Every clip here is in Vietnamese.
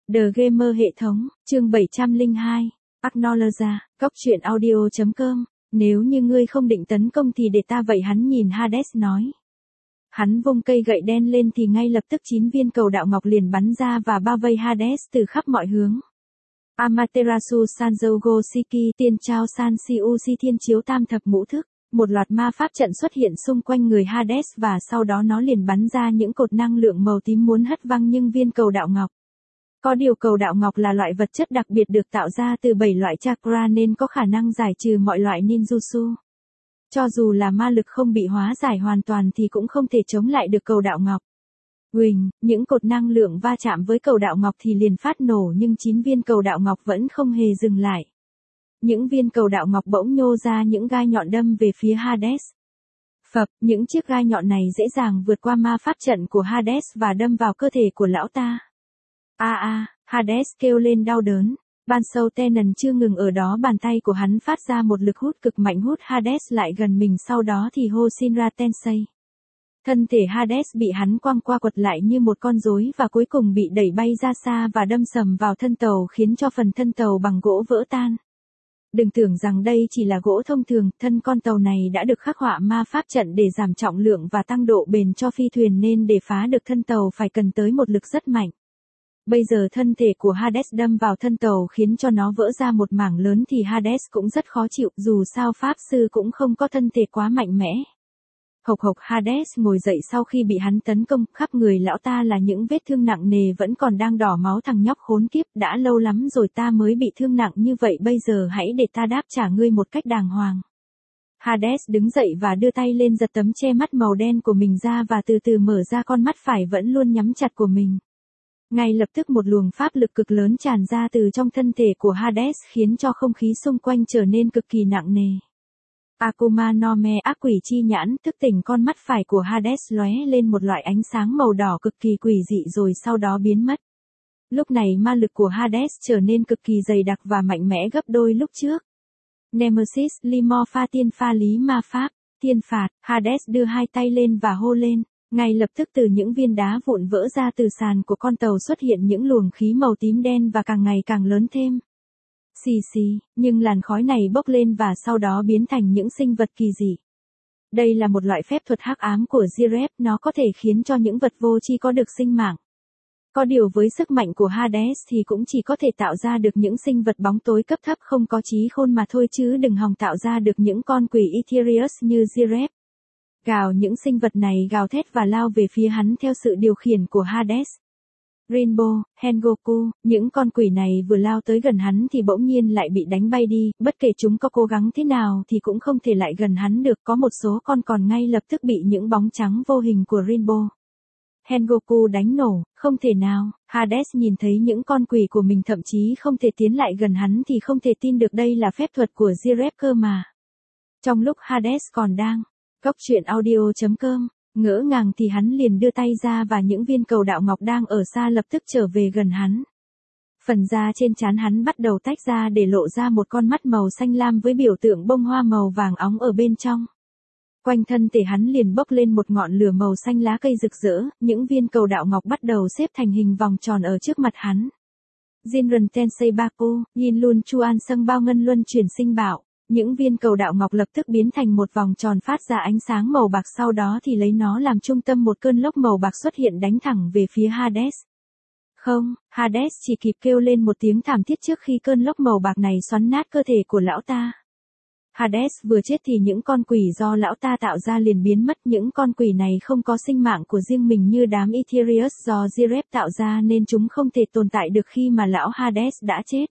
The Gamer hệ thống, chương 702, Acknowledge, Cốc truyện audio.com, nếu như ngươi không định tấn công thì để ta vậy, hắn nhìn Hades nói. Hắn vung cây gậy đen lên thì ngay lập tức 9 viên cầu đạo ngọc liền bắn ra và bao vây Hades từ khắp mọi hướng. Amaterasu Sanjogo Shiki tiên trao San Siusi thiên chiếu tam thập ngũ thức, một loạt ma pháp trận xuất hiện xung quanh người Hades và sau đó nó liền bắn ra những cột năng lượng màu tím muốn hất văng những viên cầu đạo ngọc. Có điều cầu đạo ngọc là loại vật chất đặc biệt được tạo ra từ 7 loại chakra nên có khả năng giải trừ mọi loại ninjutsu. Cho dù là ma lực không bị hóa giải hoàn toàn thì cũng không thể chống lại được cầu đạo ngọc. Huỳnh, những cột năng lượng va chạm với cầu đạo ngọc thì liền phát nổ nhưng 9 viên cầu đạo ngọc vẫn không hề dừng lại. Những viên cầu đạo ngọc bỗng nhô ra những gai nhọn đâm về phía Hades. Phập, những chiếc gai nhọn này dễ dàng vượt qua ma pháp trận của Hades và đâm vào cơ thể của lão ta. Hades kêu lên đau đớn. Ban sâu Tenon chưa ngừng ở đó, bàn tay của hắn phát ra một lực hút cực mạnh hút Hades lại gần mình, sau đó thì Hoshinra Tensei. Thân thể Hades bị hắn quăng qua quật lại như một con rối và cuối cùng bị đẩy bay ra xa và đâm sầm vào thân tàu khiến cho phần thân tàu bằng gỗ vỡ tan. Đừng tưởng rằng đây chỉ là gỗ thông thường, thân con tàu này đã được khắc họa ma pháp trận để giảm trọng lượng và tăng độ bền cho phi thuyền nên để phá được thân tàu phải cần tới một lực rất mạnh. Bây giờ thân thể của Hades đâm vào thân tàu khiến cho nó vỡ ra một mảng lớn thì Hades cũng rất khó chịu, dù sao pháp sư cũng không có thân thể quá mạnh mẽ. Hộc hộc, Hades ngồi dậy sau khi bị hắn tấn công, khắp người lão ta là những vết thương nặng nề vẫn còn đang đỏ máu. Thằng nhóc khốn kiếp, đã lâu lắm rồi ta mới bị thương nặng như vậy, bây giờ hãy để ta đáp trả ngươi một cách đàng hoàng. Hades đứng dậy và đưa tay lên giật tấm che mắt màu đen của mình ra và từ từ mở ra con mắt phải vẫn luôn nhắm chặt của mình. Ngay lập tức một luồng pháp lực cực lớn tràn ra từ trong thân thể của Hades khiến cho không khí xung quanh trở nên cực kỳ nặng nề. Akuma no Me, ác quỷ chi nhãn, thức tỉnh con mắt phải của Hades lóe lên một loại ánh sáng màu đỏ cực kỳ quỷ dị rồi sau đó biến mất. Lúc này ma lực của Hades trở nên cực kỳ dày đặc và mạnh mẽ gấp đôi lúc trước. Nemesis, Limor pha tiên pha lý ma pháp, tiên phạt, Hades đưa hai tay lên và hô lên. Ngay lập tức từ những viên đá vụn vỡ ra từ sàn của con tàu xuất hiện những luồng khí màu tím đen và càng ngày càng lớn thêm. Xì xì, nhưng làn khói này bốc lên và sau đó biến thành những sinh vật kỳ dị. Đây là một loại phép thuật hắc ám của Zirep, nó có thể khiến cho những vật vô tri có được sinh mạng. Có điều với sức mạnh của Hades thì cũng chỉ có thể tạo ra được những sinh vật bóng tối cấp thấp không có trí khôn mà thôi, chứ đừng hòng tạo ra được những con quỷ Ethereus như Zirep. Gào, những sinh vật này gào thét và lao về phía hắn theo sự điều khiển của Hades. Rinbo, Hengoku, những con quỷ này vừa lao tới gần hắn thì bỗng nhiên lại bị đánh bay đi, bất kể chúng có cố gắng thế nào thì cũng không thể lại gần hắn được, có một số con còn ngay lập tức bị những bóng trắng vô hình của Rinbo, Hengoku đánh nổ, không thể nào. Hades nhìn thấy những con quỷ của mình thậm chí không thể tiến lại gần hắn thì không thể tin được đây là phép thuật của Zirep cơ mà. Trong lúc Hades còn đang Cốc truyện audio.com, ngỡ ngàng thì hắn liền đưa tay ra và những viên cầu đạo ngọc đang ở xa lập tức trở về gần hắn. Phần da trên trán hắn bắt đầu tách ra để lộ ra một con mắt màu xanh lam với biểu tượng bông hoa màu vàng óng ở bên trong. Quanh thân thể hắn liền bốc lên một ngọn lửa màu xanh lá cây rực rỡ, những viên cầu đạo ngọc bắt đầu xếp thành hình vòng tròn ở trước mặt hắn. Jinren Tensei Baku, Yin Lun Chuan Sâng Bao Ngân Luân chuyển sinh bảo. Những viên cầu đạo ngọc lập tức biến thành một vòng tròn phát ra ánh sáng màu bạc, sau đó thì lấy nó làm trung tâm một cơn lốc màu bạc xuất hiện đánh thẳng về phía Hades. Không, Hades chỉ kịp kêu lên một tiếng thảm thiết trước khi cơn lốc màu bạc này xoắn nát cơ thể của lão ta. Hades vừa chết thì những con quỷ do lão ta tạo ra liền biến mất, những con quỷ này không có sinh mạng của riêng mình như đám Ethereus do Zirep tạo ra nên chúng không thể tồn tại được khi mà lão Hades đã chết.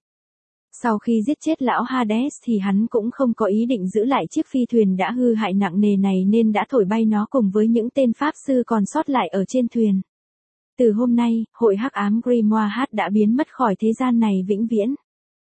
Sau khi giết chết lão Hades thì hắn cũng không có ý định giữ lại chiếc phi thuyền đã hư hại nặng nề này nên đã thổi bay nó cùng với những tên pháp sư còn sót lại ở trên thuyền. Từ hôm nay, hội hắc ám Grimoire Hat đã biến mất khỏi thế gian này vĩnh viễn.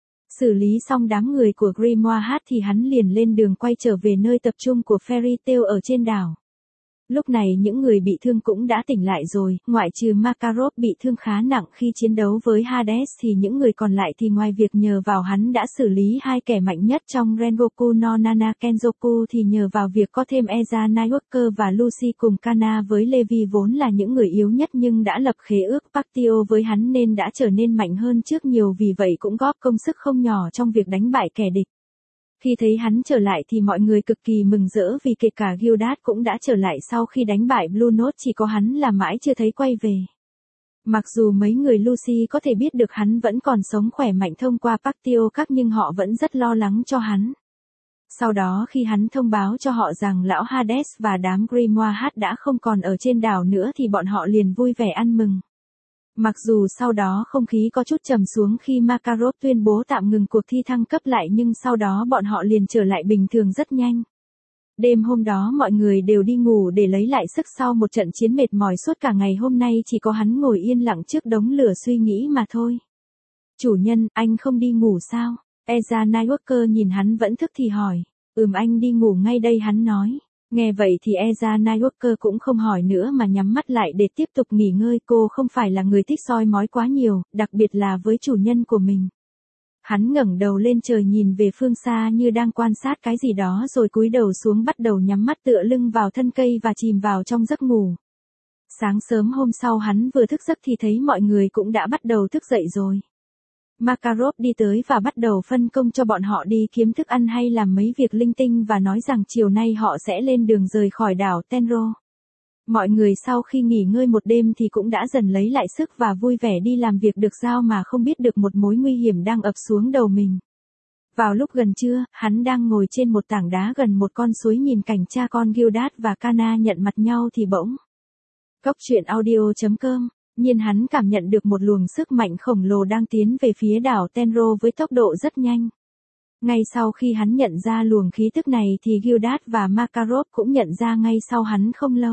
Xử lý xong đám người của Grimoire Hat thì hắn liền lên đường quay trở về nơi tập trung của Fairy Tail ở trên đảo. Lúc này những người bị thương cũng đã tỉnh lại rồi, ngoại trừ Makarov bị thương khá nặng khi chiến đấu với Hades thì những người còn lại thì ngoài việc nhờ vào hắn đã xử lý hai kẻ mạnh nhất trong Rengoku no Nana Kenzoku thì nhờ vào việc có thêm Eza Nightwalker và Lucy cùng Kana với Levi vốn là những người yếu nhất nhưng đã lập khế ước Pactio với hắn nên đã trở nên mạnh hơn trước nhiều, vì vậy cũng góp công sức không nhỏ trong việc đánh bại kẻ địch. Khi thấy hắn trở lại thì mọi người cực kỳ mừng rỡ vì kể cả Gildas cũng đã trở lại sau khi đánh bại Blue Note, chỉ có hắn là mãi chưa thấy quay về. Mặc dù mấy người Lucy có thể biết được hắn vẫn còn sống khỏe mạnh thông qua Pactio các nhưng họ vẫn rất lo lắng cho hắn. Sau đó khi hắn thông báo cho họ rằng lão Hades và đám Grimoire đã không còn ở trên đảo nữa thì bọn họ liền vui vẻ ăn mừng. Mặc dù sau đó không khí có chút trầm xuống khi Makarov tuyên bố tạm ngừng cuộc thi thăng cấp lại nhưng sau đó bọn họ liền trở lại bình thường rất nhanh. Đêm hôm đó mọi người đều đi ngủ để lấy lại sức sau một trận chiến mệt mỏi suốt cả ngày hôm nay, chỉ có hắn ngồi yên lặng trước đống lửa suy nghĩ mà thôi. Chủ nhân, anh không đi ngủ sao? Eza Nightwalker nhìn hắn vẫn thức thì hỏi. Anh đi ngủ ngay đây, hắn nói. Nghe vậy thì Eza Nightwalker cũng không hỏi nữa mà nhắm mắt lại để tiếp tục nghỉ ngơi. Cô không phải là người thích soi mói quá nhiều, đặc biệt là với chủ nhân của mình. Hắn ngẩng đầu lên trời nhìn về phương xa như đang quan sát cái gì đó rồi cúi đầu xuống bắt đầu nhắm mắt tựa lưng vào thân cây và chìm vào trong giấc ngủ. Sáng sớm hôm sau hắn vừa thức giấc thì thấy mọi người cũng đã bắt đầu thức dậy rồi. Makarov đi tới và bắt đầu phân công cho bọn họ đi kiếm thức ăn hay làm mấy việc linh tinh và nói rằng chiều nay họ sẽ lên đường rời khỏi đảo Tenro. Mọi người sau khi nghỉ ngơi một đêm thì cũng đã dần lấy lại sức và vui vẻ đi làm việc được giao mà không biết được một mối nguy hiểm đang ập xuống đầu mình. Vào lúc gần trưa, hắn đang ngồi trên một tảng đá gần một con suối nhìn cảnh cha con Gildas và Kana nhận mặt nhau thì bỗng. Cốc truyện audio.com Nhiên hắn cảm nhận được một luồng sức mạnh khổng lồ đang tiến về phía đảo Tenro với tốc độ rất nhanh. Ngay sau khi hắn nhận ra luồng khí tức này thì Gildas và Makarov cũng nhận ra ngay sau hắn không lâu.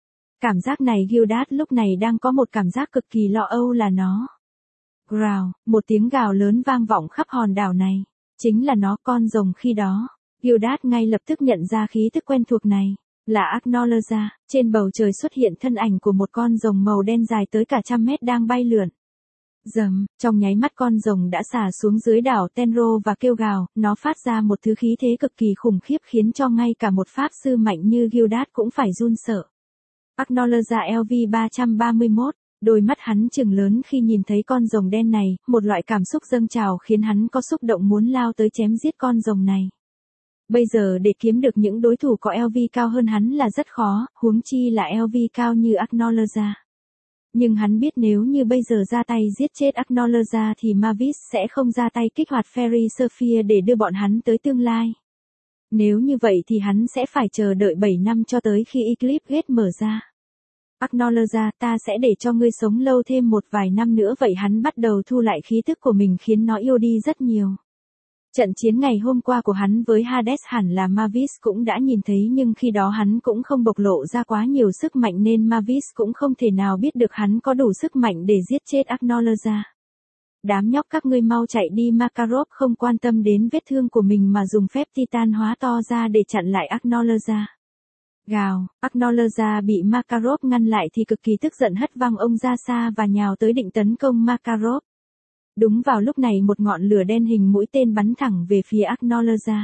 Cảm giác này Gildas lúc này đang có một cảm giác cực kỳ lo âu là nó. Growl, một tiếng gào lớn vang vọng khắp hòn đảo này. Chính là nó, con rồng khi đó. Gildas ngay lập tức nhận ra khí tức quen thuộc này. Là Acknowledge. Trên bầu trời xuất hiện thân ảnh của một con rồng màu đen dài tới cả 100 mét đang bay lượn. Rầm, trong nháy mắt con rồng đã xả xuống dưới đảo Tenro và kêu gào, nó phát ra một thứ khí thế cực kỳ khủng khiếp khiến cho ngay cả một pháp sư mạnh như Gildas cũng phải run sợ. Acknowledge LV331, đôi mắt hắn trừng lớn khi nhìn thấy con rồng đen này, một loại cảm xúc dâng trào khiến hắn có xúc động muốn lao tới chém giết con rồng này. Bây giờ để kiếm được những đối thủ có LV cao hơn hắn là rất khó, huống chi là LV cao như Acknowledge. Nhưng hắn biết nếu như bây giờ ra tay giết chết Acknowledge thì Mavis sẽ không ra tay kích hoạt Fairy Sphere để đưa bọn hắn tới tương lai. Nếu như vậy thì hắn sẽ phải chờ đợi 7 năm cho tới khi Eclipse Gate mở ra. Acknowledge, ta sẽ để cho ngươi sống lâu thêm một vài năm nữa. Vậy hắn bắt đầu thu lại khí tức của mình khiến nó yếu đi rất nhiều. Trận chiến ngày hôm qua của hắn với Hades hẳn là Mavis cũng đã nhìn thấy, nhưng khi đó hắn cũng không bộc lộ ra quá nhiều sức mạnh nên Mavis cũng không thể nào biết được hắn có đủ sức mạnh để giết chết Acknowledge. Đám nhóc các ngươi mau chạy đi. Makarov không quan tâm đến vết thương của mình mà dùng phép Titan hóa to ra để chặn lại Acknowledge. Gào, Acknowledge bị Makarov ngăn lại thì cực kỳ tức giận hất văng ông ra xa và nhào tới định tấn công Makarov. Đúng vào lúc này một ngọn lửa đen hình mũi tên bắn thẳng về phía Acknowledge.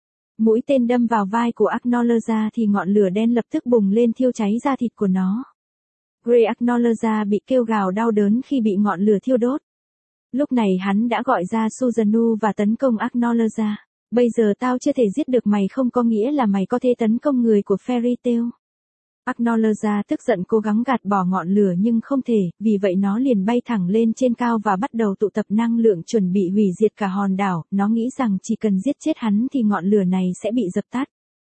Mũi tên đâm vào vai của Acknowledge thì ngọn lửa đen lập tức bùng lên thiêu cháy da thịt của nó. Grey Acknowledge bị kêu gào đau đớn khi bị ngọn lửa thiêu đốt. Lúc này hắn đã gọi ra Susanoo và tấn công Acknowledge. Bây giờ tao chưa thể giết được mày không có nghĩa là mày có thể tấn công người của Fairy Tail. Acknowledge tức giận cố gắng gạt bỏ ngọn lửa nhưng không thể, vì vậy nó liền bay thẳng lên trên cao và bắt đầu tụ tập năng lượng chuẩn bị hủy diệt cả hòn đảo. Nó nghĩ rằng chỉ cần giết chết hắn thì ngọn lửa này sẽ bị dập tắt.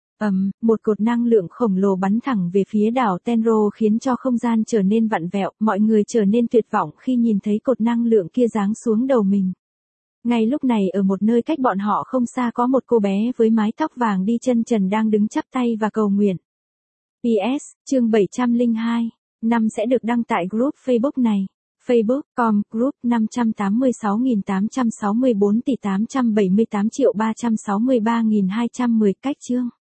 Một cột năng lượng khổng lồ bắn thẳng về phía đảo Tenro khiến cho không gian trở nên vặn vẹo, mọi người trở nên tuyệt vọng khi nhìn thấy cột năng lượng kia giáng xuống đầu mình. Ngay lúc này ở một nơi cách bọn họ không xa có một cô bé với mái tóc vàng đi chân trần đang đứng chắp tay và cầu nguyện. PS, chương 702, năm sẽ được đăng tại group Facebook này. Facebook.com, group 586.864 tỷ 878.363.210 cách chương.